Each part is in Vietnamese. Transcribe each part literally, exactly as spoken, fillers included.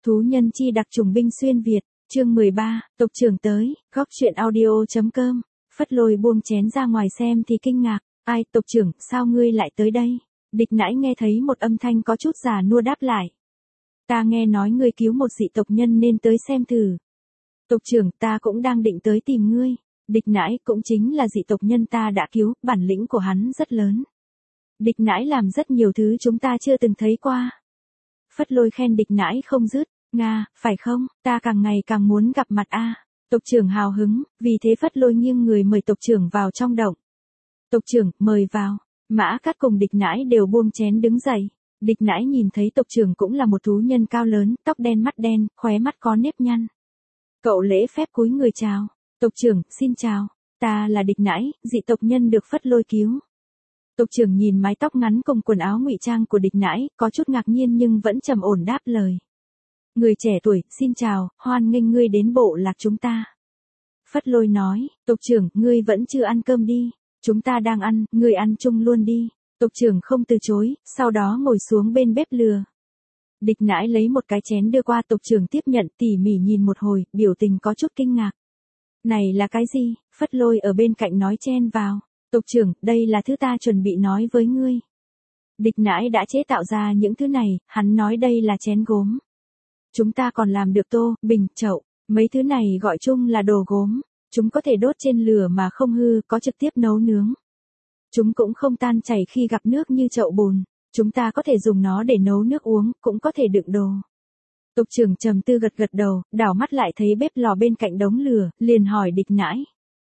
Thú nhân chi đặc trùng binh xuyên Việt, chương mười ba, tộc trưởng tới, góc truyện audio.com, Phất Lôi buông chén ra ngoài xem thì kinh ngạc, ai, tộc trưởng, sao ngươi lại tới đây? Địch Nãi nghe thấy một âm thanh có chút già nua đáp lại. Ta nghe nói ngươi cứu một dị tộc nhân nên tới xem thử. Tộc trưởng, ta cũng đang định tới tìm ngươi. Địch Nãi cũng chính là dị tộc nhân ta đã cứu, bản lĩnh của hắn rất lớn. Địch Nãi làm rất nhiều thứ chúng ta chưa từng thấy qua. Phất Lôi khen Địch Nãi không dứt, Nga, phải không, ta càng ngày càng muốn gặp mặt a. Tộc trưởng hào hứng, vì thế Phất Lôi nghiêng người mời tộc trưởng vào trong động. Tộc trưởng, mời vào. Mã Cát cùng Địch Nãi đều buông chén đứng dậy. Địch Nãi nhìn thấy tộc trưởng cũng là một thú nhân cao lớn, tóc đen mắt đen, khóe mắt có nếp nhăn. Cậu lễ phép cúi người chào. Tộc trưởng, xin chào. Ta là Địch Nãi, dị tộc nhân được Phất Lôi cứu. Tộc trưởng nhìn mái tóc ngắn cùng quần áo ngụy trang của Địch Nãi, có chút ngạc nhiên nhưng vẫn trầm ổn đáp lời. Người trẻ tuổi, xin chào, hoan nghênh ngươi đến bộ lạc chúng ta. Phất Lôi nói, tộc trưởng, ngươi vẫn chưa ăn cơm đi. Chúng ta đang ăn, ngươi ăn chung luôn đi. Tộc trưởng không từ chối, sau đó ngồi xuống bên bếp lửa. Địch Nãi lấy một cái chén đưa qua, tộc trưởng tiếp nhận, tỉ mỉ nhìn một hồi, biểu tình có chút kinh ngạc. Này là cái gì? Phất Lôi ở bên cạnh nói chen vào. Tộc trưởng, đây là thứ ta chuẩn bị nói với ngươi. Địch Nãi đã chế tạo ra những thứ này, hắn nói đây là chén gốm. Chúng ta còn làm được tô, bình, chậu, mấy thứ này gọi chung là đồ gốm. Chúng có thể đốt trên lửa mà không hư, có trực tiếp nấu nướng. Chúng cũng không tan chảy khi gặp nước như chậu bùn. Chúng ta có thể dùng nó để nấu nước uống, cũng có thể đựng đồ. Tộc trưởng trầm tư gật gật đầu, đảo mắt lại thấy bếp lò bên cạnh đống lửa, liền hỏi Địch Nãi.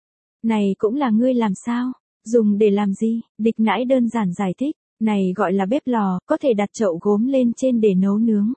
Này cũng là ngươi làm sao? Dùng để làm gì? Địch Nãi đơn giản giải thích. Này gọi là bếp lò, có thể đặt chậu gốm lên trên để nấu nướng.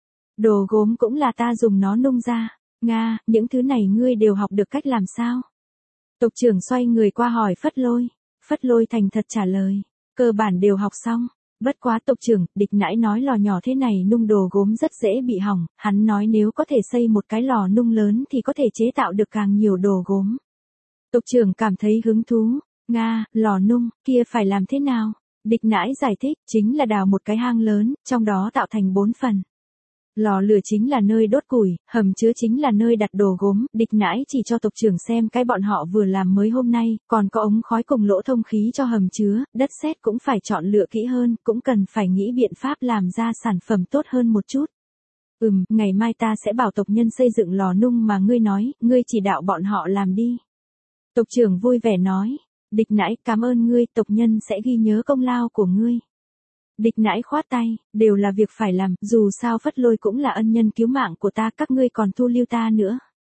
Đồ gốm cũng là ta dùng nó nung ra. Nga, những thứ này ngươi đều học được cách làm sao? Tộc trưởng xoay người qua hỏi Phất Lôi. Phất Lôi thành thật trả lời. Cơ bản đều học xong. Bất quá tộc trưởng, Địch Nãi nói lò nhỏ thế này nung đồ gốm rất dễ bị hỏng. Hắn nói nếu có thể xây một cái lò nung lớn thì có thể chế tạo được càng nhiều đồ gốm. Tộc trưởng cảm thấy hứng thú. Nga, lò nung, kia phải làm thế nào? Địch Nãi giải thích, chính là đào một cái hang lớn, trong đó tạo thành bốn phần. Lò lửa chính là nơi đốt củi, hầm chứa chính là nơi đặt đồ gốm. Địch Nãi chỉ cho tộc trưởng xem cái bọn họ vừa làm mới hôm nay, còn có ống khói cùng lỗ thông khí cho hầm chứa, đất sét cũng phải chọn lựa kỹ hơn, cũng cần phải nghĩ biện pháp làm ra sản phẩm tốt hơn một chút. Ừm, ngày mai ta sẽ bảo tộc nhân xây dựng lò nung mà ngươi nói, ngươi chỉ đạo bọn họ làm đi. Tộc trưởng vui vẻ nói. Địch Nãi, cảm ơn ngươi, tộc nhân sẽ ghi nhớ công lao của ngươi. Địch Nãi khoát tay, đều là việc phải làm, dù sao Phất Lôi cũng là ân nhân cứu mạng của ta, các ngươi còn thu lưu ta nữa.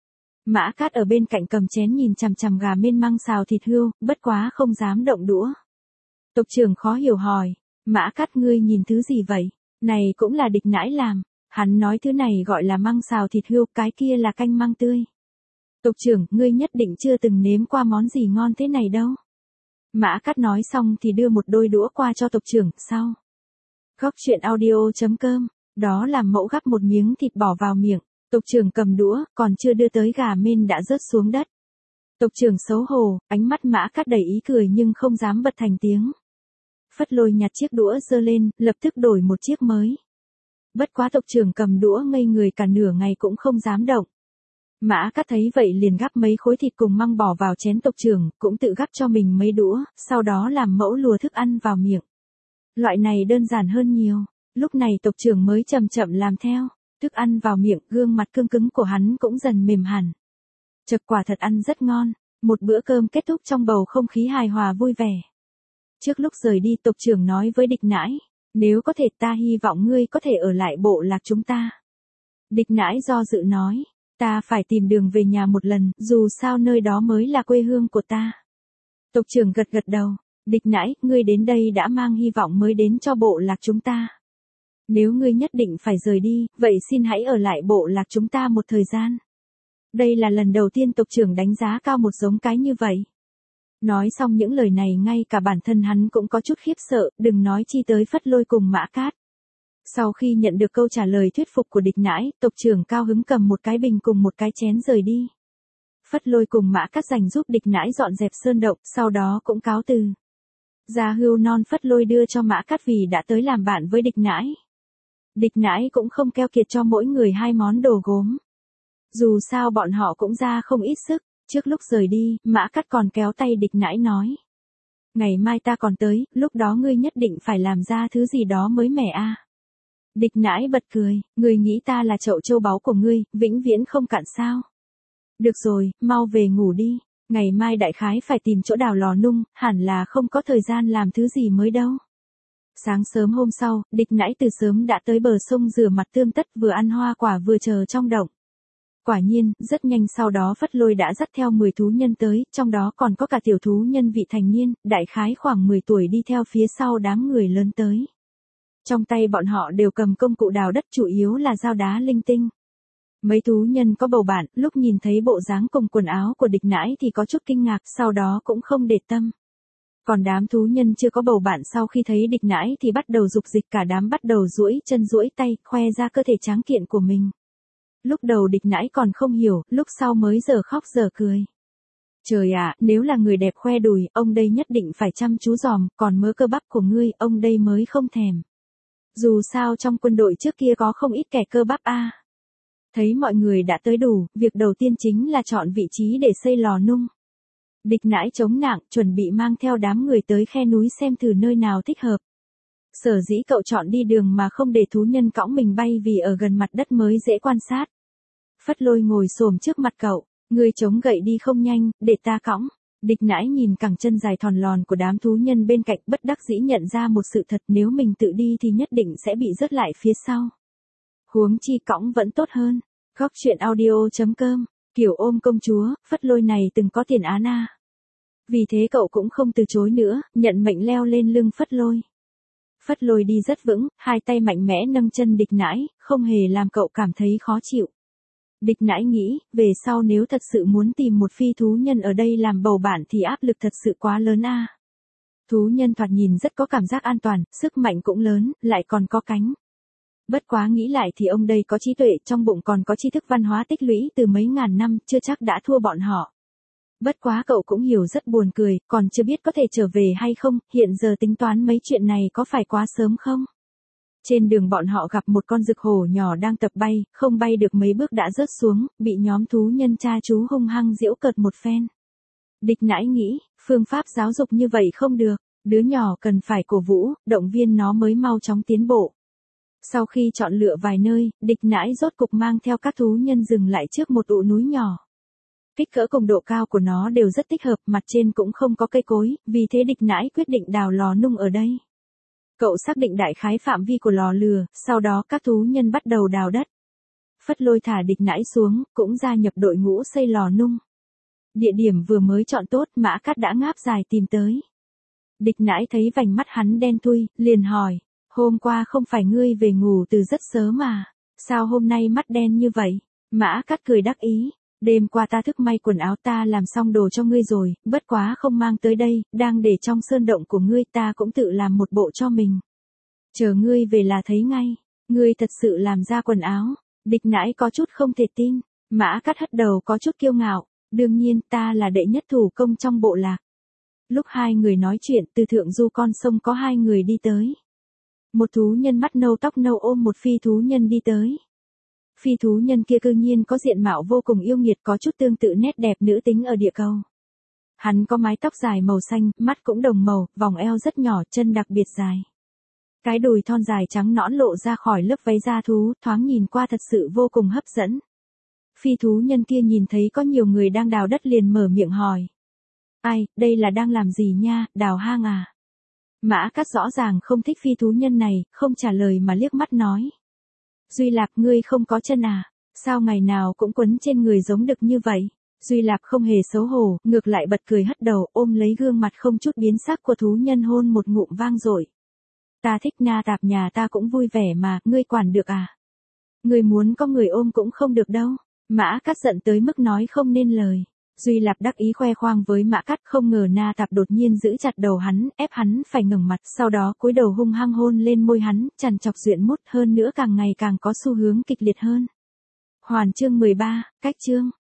Mã Cát ở bên cạnh cầm chén nhìn chằm chằm gà mênh măng xào thịt hươu, bất quá không dám động đũa. Tộc trưởng khó hiểu hỏi, Mã Cát ngươi nhìn thứ gì vậy? Này cũng là Địch Nãi làm, hắn nói thứ này gọi là măng xào thịt hươu, cái kia là canh măng tươi. Tộc trưởng, ngươi nhất định chưa từng nếm qua món gì ngon thế này đâu. Mã Cát nói xong thì đưa một đôi đũa qua cho tộc trưởng, sau. Góc truyện audio.com, đó làm mẫu gắp một miếng thịt bỏ vào miệng, tộc trưởng cầm đũa, còn chưa đưa tới gà mênh đã rớt xuống đất. Tộc trưởng xấu hổ, ánh mắt Mã Cát đầy ý cười nhưng không dám bật thành tiếng. Phất Lôi nhặt chiếc đũa giơ lên, lập tức đổi một chiếc mới. Bất quá tộc trưởng cầm đũa ngây người cả nửa ngày cũng không dám động. Mã Cát thấy vậy liền gắp mấy khối thịt cùng măng bỏ vào chén tộc trưởng, cũng tự gắp cho mình mấy đũa, sau đó làm mẫu lùa thức ăn vào miệng. Loại này đơn giản hơn nhiều, lúc này tộc trưởng mới chậm chậm làm theo, thức ăn vào miệng, gương mặt cương cứng của hắn cũng dần mềm hẳn. Chật, quả thật ăn rất ngon, một bữa cơm kết thúc trong bầu không khí hài hòa vui vẻ. Trước lúc rời đi tộc trưởng nói với Địch Nãi, nếu có thể ta hy vọng ngươi có thể ở lại bộ lạc chúng ta. Địch Nãi do dự nói. Ta phải tìm đường về nhà một lần, dù sao nơi đó mới là quê hương của ta. Tộc trưởng gật gật đầu. Địch Nãi, ngươi đến đây đã mang hy vọng mới đến cho bộ lạc chúng ta. Nếu ngươi nhất định phải rời đi, vậy xin hãy ở lại bộ lạc chúng ta một thời gian. Đây là lần đầu tiên tộc trưởng đánh giá cao một giống cái như vậy. Nói xong những lời này ngay cả bản thân hắn cũng có chút khiếp sợ, đừng nói chi tới Phất Lôi cùng Mã Cát. Sau khi nhận được câu trả lời thuyết phục của Địch Nãi, tộc trưởng cao hứng cầm một cái bình cùng một cái chén rời đi. Phất Lôi cùng Mã Cát dành giúp Địch Nãi dọn dẹp sơn động, sau đó cũng cáo từ. Da hươu non Phất Lôi đưa cho Mã Cát vì đã tới làm bạn với Địch Nãi. Địch nãi cũng không keo kiệt cho mỗi người hai món đồ gốm. Dù sao bọn họ cũng ra không ít sức, trước lúc rời đi, Mã Cắt còn kéo tay địch nãi nói. Ngày mai ta còn tới, lúc đó ngươi nhất định phải làm ra thứ gì đó mới mẻ a. Địch nãi bật cười, ngươi nghĩ ta là chậu châu báu của ngươi, vĩnh viễn không cạn sao. Được rồi, mau về ngủ đi, ngày mai đại khái phải tìm chỗ đào lò nung, hẳn là không có thời gian làm thứ gì mới đâu. Sáng sớm hôm sau, địch nãi từ sớm đã tới bờ sông rửa mặt tươm tất vừa ăn hoa quả vừa chờ trong động. Quả nhiên, rất nhanh sau đó Phất Lôi đã dắt theo mười thú nhân tới, trong đó còn có cả tiểu thú nhân vị thành niên, đại khái khoảng mười tuổi đi theo phía sau đám người lớn tới. Trong tay bọn họ đều cầm công cụ đào đất chủ yếu là dao đá linh tinh. Mấy thú nhân có bầu bạn, lúc nhìn thấy bộ dáng cùng quần áo của địch nãi thì có chút kinh ngạc, sau đó cũng không để tâm. Còn đám thú nhân chưa có bầu bạn sau khi thấy địch nãi thì bắt đầu dục dịch, cả đám bắt đầu duỗi chân duỗi tay, khoe ra cơ thể tráng kiện của mình. Lúc đầu địch nãi còn không hiểu, lúc sau mới giờ khóc giờ cười. Trời ạ, nếu là người đẹp khoe đùi, ông đây nhất định phải chăm chú dòm, còn mớ cơ bắp của ngươi, ông đây mới không thèm. Dù sao trong quân đội trước kia có không ít kẻ cơ bắp a. Thấy mọi người đã tới đủ, việc đầu tiên chính là chọn vị trí để xây lò nung. Địch nãi chống nặng, chuẩn bị mang theo đám người tới khe núi xem thử nơi nào thích hợp. Sở dĩ cậu chọn đi đường mà không để thú nhân cõng mình bay vì ở gần mặt đất mới dễ quan sát. Phất Lôi ngồi xổm trước mặt cậu, ngươi chống gậy đi không nhanh, để ta cõng. Địch nãi nhìn cẳng chân dài thòn lòn của đám thú nhân bên cạnh, bất đắc dĩ nhận ra một sự thật, nếu mình tự đi thì nhất định sẽ bị rớt lại phía sau. Huống chi cõng vẫn tốt hơn. Góc truyện audio chấm com, kiểu ôm công chúa, Phất Lôi này từng có tiền án a. Vì thế cậu cũng không từ chối nữa, nhận mệnh leo lên lưng Phất Lôi. Phất Lôi đi rất vững, hai tay mạnh mẽ nâng chân địch nãi, không hề làm cậu cảm thấy khó chịu. Địch nãi nghĩ, về sau nếu thật sự muốn tìm một phi thú nhân ở đây làm bầu bạn thì áp lực thật sự quá lớn a. Thú nhân thoạt nhìn rất có cảm giác an toàn, sức mạnh cũng lớn, lại còn có cánh. Bất quá nghĩ lại thì ông đây có trí tuệ, trong bụng còn có tri thức văn hóa tích lũy từ mấy ngàn năm, chưa chắc đã thua bọn họ. Bất quá cậu cũng hiểu rất buồn cười, còn chưa biết có thể trở về hay không, hiện giờ tính toán mấy chuyện này có phải quá sớm không? Trên đường bọn họ gặp một con rực hổ nhỏ đang tập bay, không bay được mấy bước đã rớt xuống, bị nhóm thú nhân cha chú hung hăng giễu cợt một phen. Địch nãi nghĩ, phương pháp giáo dục như vậy không được, đứa nhỏ cần phải cổ vũ, động viên nó mới mau chóng tiến bộ. Sau khi chọn lựa vài nơi, địch nãi rốt cục mang theo các thú nhân dừng lại trước một ụ núi nhỏ. Kích cỡ cùng độ cao của nó đều rất thích hợp, mặt trên cũng không có cây cối, vì thế địch nãi quyết định đào lò nung ở đây. Cậu xác định đại khái phạm vi của lò lửa, sau đó các thú nhân bắt đầu đào đất. Phất Lôi thả địch nãi xuống, cũng gia nhập đội ngũ xây lò nung. Địa điểm vừa mới chọn tốt, Mã Cắt đã ngáp dài tìm tới. Địch nãi thấy vành mắt hắn đen thui, liền hỏi, hôm qua không phải ngươi về ngủ từ rất sớm mà, sao hôm nay mắt đen như vậy? Mã Cắt cười đắc ý, đêm qua ta thức may quần áo ta làm xong đồ cho ngươi rồi, bất quá không mang tới đây, đang để trong sơn động của ngươi, ta cũng tự làm một bộ cho mình. Chờ ngươi về là thấy ngay, ngươi thật sự làm ra quần áo. Địch nãi có chút không thể tin, Mã Cắt hất đầu có chút kiêu ngạo, đương nhiên ta là đệ nhất thủ công trong bộ lạc. Lúc hai người nói chuyện, từ thượng du con sông có hai người đi tới. Một thú nhân mắt nâu tóc nâu ôm một phi thú nhân đi tới. Phi thú nhân kia cư nhiên có diện mạo vô cùng yêu nghiệt, có chút tương tự nét đẹp nữ tính ở địa cầu. Hắn có mái tóc dài màu xanh, mắt cũng đồng màu, vòng eo rất nhỏ, chân đặc biệt dài. Cái đùi thon dài trắng nõn lộ ra khỏi lớp váy da thú, thoáng nhìn qua thật sự vô cùng hấp dẫn. Phi thú nhân kia nhìn thấy có nhiều người đang đào đất liền mở miệng hỏi. Ai, đây là đang làm gì nha, đào hang à? Mã Cắt rõ ràng không thích phi thú nhân này, không trả lời mà liếc mắt nói. Duy Lạp, ngươi không có chân à? Sao ngày nào cũng quấn trên người giống đực như vậy? Duy Lạp không hề xấu hổ, ngược lại bật cười hất đầu, ôm lấy gương mặt không chút biến sắc của thú nhân hôn một ngụm vang dội. Ta thích Na Tạp, nhà ta cũng vui vẻ mà, ngươi quản được à? Ngươi muốn có người ôm cũng không được đâu. Mã Cắt giận tới mức nói không nên lời. Duy Lạp đắc ý khoe khoang với Mã Cắt, không ngờ Na Tạp đột nhiên giữ chặt đầu hắn, ép hắn phải ngẩng mặt, sau đó cúi đầu hung hăng hôn lên môi hắn, chằn chọc duyện mút, hơn nữa càng ngày càng có xu hướng kịch liệt hơn. Hoàn chương mười ba, cách chương.